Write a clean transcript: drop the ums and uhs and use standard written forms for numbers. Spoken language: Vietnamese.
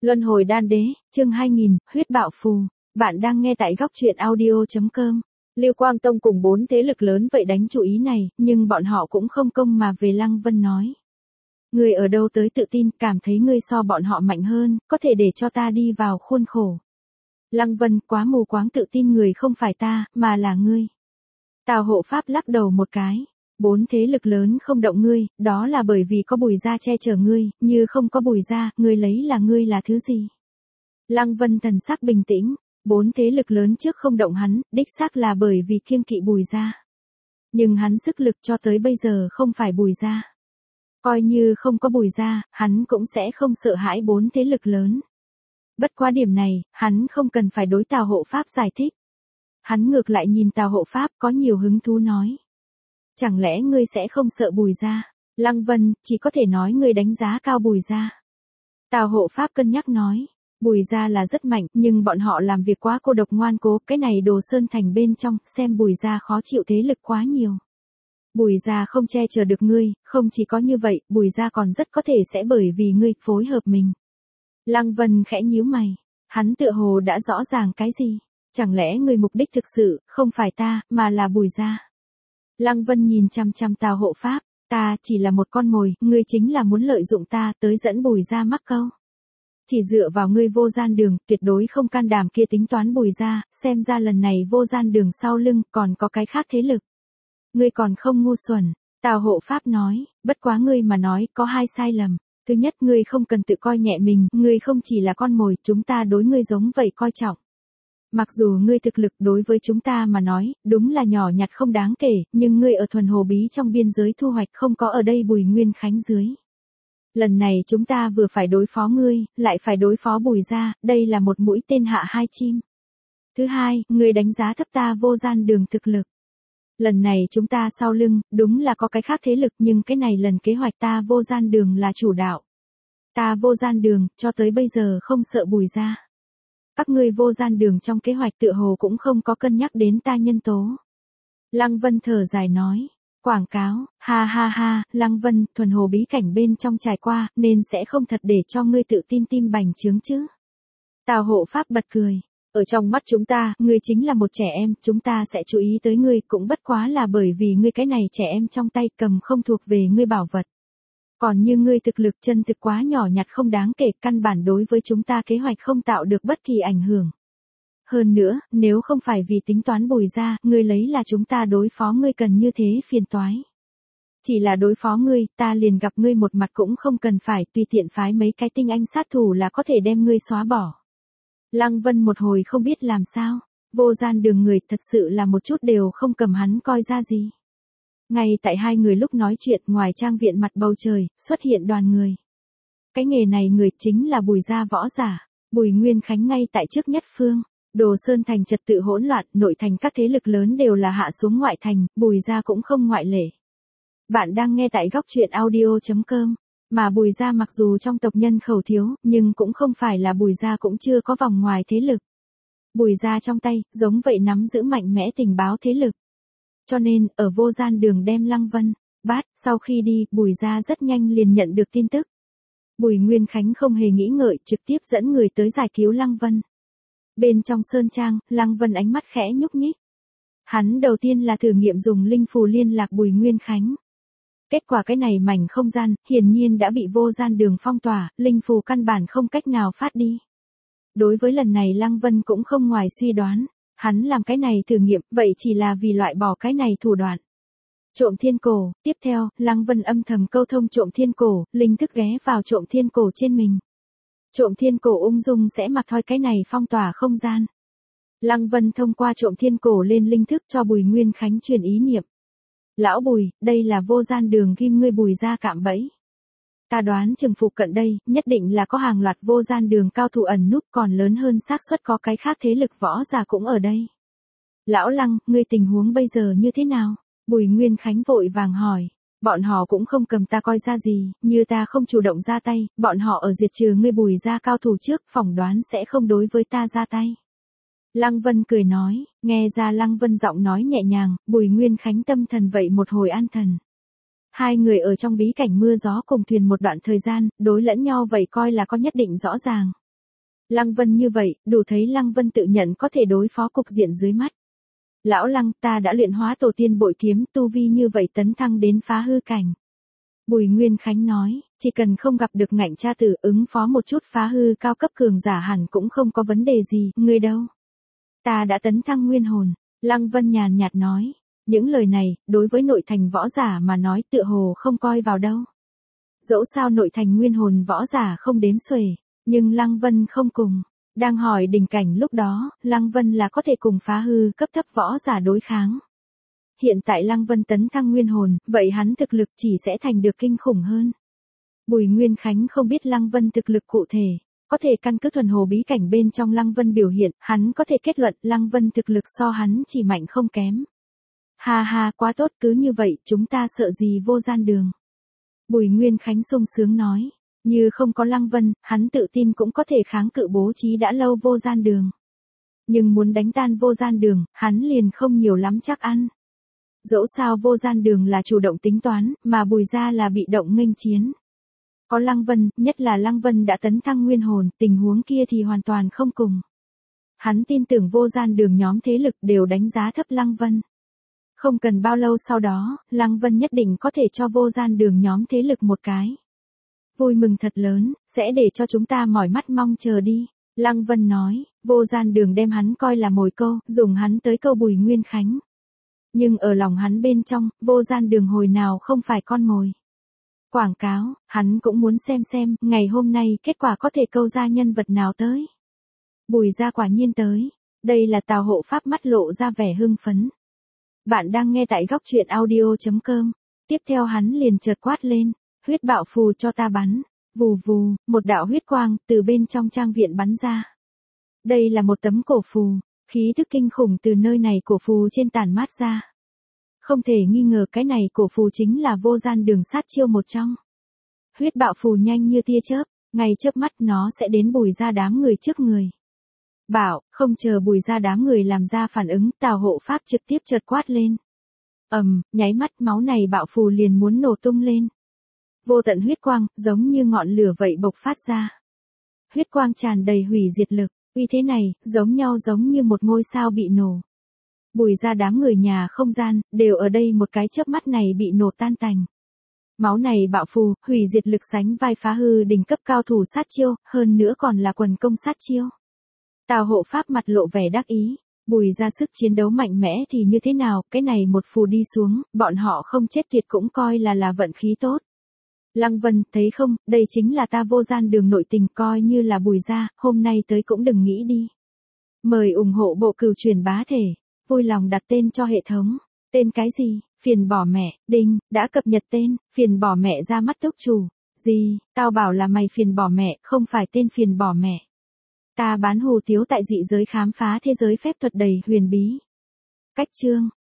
Luân hồi đan đế, chương 2000, huyết bạo phù. Bạn đang nghe tại góc truyện audio.com. Lưu Quang Tông cùng 4 thế lực lớn vậy đánh chủ ý này, nhưng bọn họ cũng không công mà về Lăng Vân nói. Ngươi ở đâu tới tự tin, cảm thấy ngươi so bọn họ mạnh hơn, có thể để cho ta đi vào khuôn khổ. Lăng Vân quá mù quáng tự tin người không phải ta, mà là ngươi. Tào Hộ Pháp lắc đầu một cái. 4 thế lực lớn không động ngươi, đó là bởi vì có Bùi gia che chở ngươi, như không có Bùi gia, ngươi lấy là ngươi là thứ gì? Lăng Vân thần sắc bình tĩnh, 4 thế lực lớn trước không động hắn, đích xác là bởi vì kiêng kỵ Bùi gia. Nhưng hắn sức lực cho tới bây giờ không phải Bùi gia. Coi như không có Bùi gia, hắn cũng sẽ không sợ hãi 4 thế lực lớn. Bất quá điểm này, hắn không cần phải đối Tào Hộ Pháp giải thích. Hắn ngược lại nhìn Tào Hộ Pháp có nhiều hứng thú nói. Chẳng lẽ ngươi sẽ không sợ Bùi gia? Lăng Vân, chỉ có thể nói ngươi đánh giá cao Bùi gia. Tào Hộ Pháp cân nhắc nói, Bùi gia là rất mạnh, nhưng bọn họ làm việc quá cô độc ngoan cố, cái này Đồ Sơn Thành bên trong, xem Bùi gia khó chịu thế lực quá nhiều. Bùi gia không che chở được ngươi, không chỉ có như vậy, Bùi gia còn rất có thể sẽ bởi vì ngươi phối hợp mình. Lăng Vân khẽ nhíu mày, hắn tựa hồ đã rõ ràng cái gì? Chẳng lẽ ngươi mục đích thực sự không phải ta, mà là Bùi gia? Lăng Vân nhìn chằm chằm Tào Hộ Pháp, ta chỉ là một con mồi, ngươi chính là muốn lợi dụng ta tới dẫn Bùi gia mắc câu. Chỉ dựa vào ngươi Vô Gian Đường, tuyệt đối không can đảm kia tính toán Bùi gia, xem ra lần này Vô Gian Đường sau lưng còn có cái khác thế lực. Ngươi còn không ngu xuẩn, Tào Hộ Pháp nói, bất quá ngươi mà nói có 2 sai lầm. Thứ nhất, ngươi không cần tự coi nhẹ mình, ngươi không chỉ là con mồi, chúng ta đối ngươi giống vậy coi trọng. Mặc dù ngươi thực lực đối với chúng ta mà nói, đúng là nhỏ nhặt không đáng kể, nhưng ngươi ở thuần hồ bí trong biên giới thu hoạch không có ở đây Bùi Nguyên Khánh dưới. Lần này chúng ta vừa phải đối phó ngươi, lại phải đối phó Bùi gia, đây là một mũi tên hạ 2 chim. Thứ hai, ngươi đánh giá thấp ta Vô Gian Đường thực lực. Lần này chúng ta sau lưng, đúng là có cái khác thế lực nhưng cái này lần kế hoạch ta Vô Gian Đường là chủ đạo. Ta Vô Gian Đường, cho tới bây giờ không sợ Bùi gia. Các ngươi Vô Gian Đường trong kế hoạch tựa hồ cũng không có cân nhắc đến ta nhân tố. Lăng Vân thở dài nói, quảng cáo, ha ha ha, Lăng Vân, thuần hồ bí cảnh bên trong trải qua, nên sẽ không thật để cho ngươi tự tin tim bành trướng chứ. Tào Hộ Pháp bật cười, ở trong mắt chúng ta, ngươi chính là một trẻ em, chúng ta sẽ chú ý tới ngươi cũng bất quá là bởi vì ngươi cái này trẻ em trong tay cầm không thuộc về ngươi bảo vật. Còn như ngươi thực lực chân thực quá nhỏ nhặt không đáng kể, căn bản đối với chúng ta kế hoạch không tạo được bất kỳ ảnh hưởng. Hơn nữa, nếu không phải vì tính toán Bùi gia, ngươi lấy là chúng ta đối phó ngươi cần như thế phiền toái. Chỉ là đối phó ngươi, ta liền gặp ngươi một mặt cũng không cần phải tùy tiện phái mấy cái tinh anh sát thủ là có thể đem ngươi xóa bỏ. Lăng Vân một hồi không biết làm sao, Vô Gian Đường người thật sự là một chút đều không cầm hắn coi ra gì. Ngay tại hai người lúc nói chuyện ngoài trang viện mặt bầu trời, xuất hiện đoàn người. Cái nghề này người chính là Bùi gia võ giả, Bùi Nguyên Khánh ngay tại trước nhất phương. Đồ Sơn Thành trật tự hỗn loạn, nội thành các thế lực lớn đều là hạ xuống ngoại thành, Bùi gia cũng không ngoại lệ. Bạn đang nghe tại góc truyện audio.com, mà Bùi gia mặc dù trong tộc nhân khẩu thiếu, nhưng cũng không phải là Bùi gia cũng chưa có vòng ngoài thế lực. Bùi gia trong tay, giống vậy nắm giữ mạnh mẽ tình báo thế lực. Cho nên, ở Vô Gian Đường đem Lăng Vân bắt, sau khi đi, Bùi gia rất nhanh liền nhận được tin tức. Bùi Nguyên Khánh không hề nghĩ ngợi, trực tiếp dẫn người tới giải cứu Lăng Vân. Bên trong sơn trang, Lăng Vân ánh mắt khẽ nhúc nhích. Hắn đầu tiên là thử nghiệm dùng linh phù liên lạc Bùi Nguyên Khánh. Kết quả cái này mảnh không gian, hiển nhiên đã bị Vô Gian Đường phong tỏa, linh phù căn bản không cách nào phát đi. Đối với lần này Lăng Vân cũng không ngoài suy đoán, hắn làm cái này thử nghiệm, vậy chỉ là vì loại bỏ cái này thủ đoạn. Trộm thiên cổ, tiếp theo, Lăng Vân âm thầm câu thông trộm thiên cổ, linh thức ghé vào trộm thiên cổ trên mình. Trộm thiên cổ ung dung sẽ mặc thôi cái này phong tỏa không gian. Lăng Vân thông qua trộm thiên cổ lên linh thức cho Bùi Nguyên Khánh truyền ý niệm. Lão Bùi, đây là Vô Gian Đường ghim ngươi Bùi gia cạm bẫy. Ta đoán chừng phục cận đây, nhất định là có hàng loạt Vô Gian Đường cao thủ ẩn núp, còn lớn hơn xác suất có cái khác thế lực võ giả cũng ở đây. Lão Lăng, ngươi tình huống bây giờ như thế nào? Bùi Nguyên Khánh vội vàng hỏi. Bọn họ cũng không cầm ta coi ra gì, như ta không chủ động ra tay, bọn họ ở diệt trừ ngươi Bùi gia cao thủ trước, phỏng đoán sẽ không đối với ta ra tay. Lăng Vân cười nói, nghe ra Lăng Vân giọng nói nhẹ nhàng, Bùi Nguyên Khánh tâm thần vậy một hồi an thần. Hai người ở trong bí cảnh mưa gió cùng thuyền một đoạn thời gian, đối lẫn nhau vậy coi là có nhất định rõ ràng. Lăng Vân như vậy, đủ thấy Lăng Vân tự nhận có thể đối phó cục diện dưới mắt. Lão Lăng, ta đã luyện hóa tổ tiên bội kiếm, tu vi như vậy tấn thăng đến phá hư cảnh. Bùi Nguyên Khánh nói, chỉ cần không gặp được ngạnh cha tử, ứng phó một chút phá hư cao cấp cường giả hẳn cũng không có vấn đề gì, ngươi đâu? Ta đã tấn thăng nguyên hồn. Lăng Vân nhàn nhạt nói, những lời này, đối với nội thành võ giả mà nói tựa hồ không coi vào đâu. Dẫu sao nội thành nguyên hồn võ giả không đếm xuể, nhưng Lăng Vân không cùng. Đang hỏi đỉnh cảnh lúc đó, Lăng Vân là có thể cùng phá hư cấp thấp võ giả đối kháng. Hiện tại Lăng Vân tấn thăng nguyên hồn, vậy hắn thực lực chỉ sẽ thành được kinh khủng hơn. Bùi Nguyên Khánh không biết Lăng Vân thực lực cụ thể, có thể căn cứ thuần hồ bí cảnh bên trong Lăng Vân biểu hiện, hắn có thể kết luận Lăng Vân thực lực so hắn chỉ mạnh không kém. Ha ha, quá tốt, cứ như vậy, chúng ta sợ gì vô gian đường. Bùi Nguyên Khánh sung sướng nói, như không có Lăng Vân, hắn tự tin cũng có thể kháng cự bố trí đã lâu vô gian đường. Nhưng muốn đánh tan vô gian đường, hắn liền không nhiều lắm chắc ăn. Dẫu sao vô gian đường là chủ động tính toán, mà Bùi gia là bị động nghênh chiến. Có Lăng Vân, nhất là Lăng Vân đã tấn thăng nguyên hồn, tình huống kia thì hoàn toàn không cùng. Hắn tin tưởng vô gian đường nhóm thế lực đều đánh giá thấp Lăng Vân. Không cần bao lâu sau đó, Lăng Vân nhất định có thể cho vô gian đường nhóm thế lực một cái vui mừng thật lớn, sẽ để cho chúng ta mỏi mắt mong chờ đi. Lăng Vân nói, vô gian đường đem hắn coi là mồi câu, dùng hắn tới câu Bùi Nguyên Khánh. Nhưng ở lòng hắn bên trong, vô gian đường hồi nào không phải con mồi. Quảng cáo, hắn cũng muốn xem, ngày hôm nay kết quả có thể câu ra nhân vật nào tới. Bùi gia quả nhiên tới. Đây là Tào Hộ Pháp mắt lộ ra vẻ hưng phấn. Bạn đang nghe tại góc truyện audio.com. Tiếp theo hắn liền chợt quát lên, huyết bạo phù cho ta bắn. Vù vù, một đạo huyết quang từ bên trong trang viện bắn ra. Đây là một tấm cổ phù, khí thức kinh khủng từ nơi này cổ phù trên tản mát ra. Không thể nghi ngờ cái này cổ phù chính là vô gian đường sát chiêu một trong. Huyết bạo phù nhanh như tia chớp, ngay chớp mắt nó sẽ đến Bùi gia đám người trước người. Bảo, không chờ Bùi gia đám người làm ra phản ứng, Tào Hộ Pháp trực tiếp chợt quát lên. Nháy mắt máu này bạo phù liền muốn nổ tung lên. Vô tận huyết quang, giống như ngọn lửa vậy bộc phát ra. Huyết quang tràn đầy hủy diệt lực, uy thế này, giống nhau giống như một ngôi sao bị nổ. Bùi gia đám người nhà không gian, đều ở đây một cái chớp mắt này bị nổ tan tành. Máu này bạo phù, hủy diệt lực sánh vai phá hư đỉnh cấp cao thủ sát chiêu, hơn nữa còn là quần công sát chiêu. Tào Hộ Pháp mặt lộ vẻ đắc ý, Bùi gia sức chiến đấu mạnh mẽ thì như thế nào, cái này một phù đi xuống, bọn họ không chết tuyệt cũng coi là vận khí tốt. Lăng Vân, thấy không, đây chính là ta vô gian đường nội tình, coi như là Bùi gia, hôm nay tới cũng đừng nghĩ đi. Mời ủng hộ bộ Cửu Truyền Bá Thể, vui lòng đặt tên cho hệ thống. Tên cái gì? Phiền bỏ mẹ, đinh, đã cập nhật tên, phiền bỏ mẹ ra mắt túc chủ. Gì, tao bảo là mày phiền bỏ mẹ, không phải tên phiền bỏ mẹ. Ta bán hủ tiếu tại dị giới khám phá thế giới phép thuật đầy huyền bí. Cách chương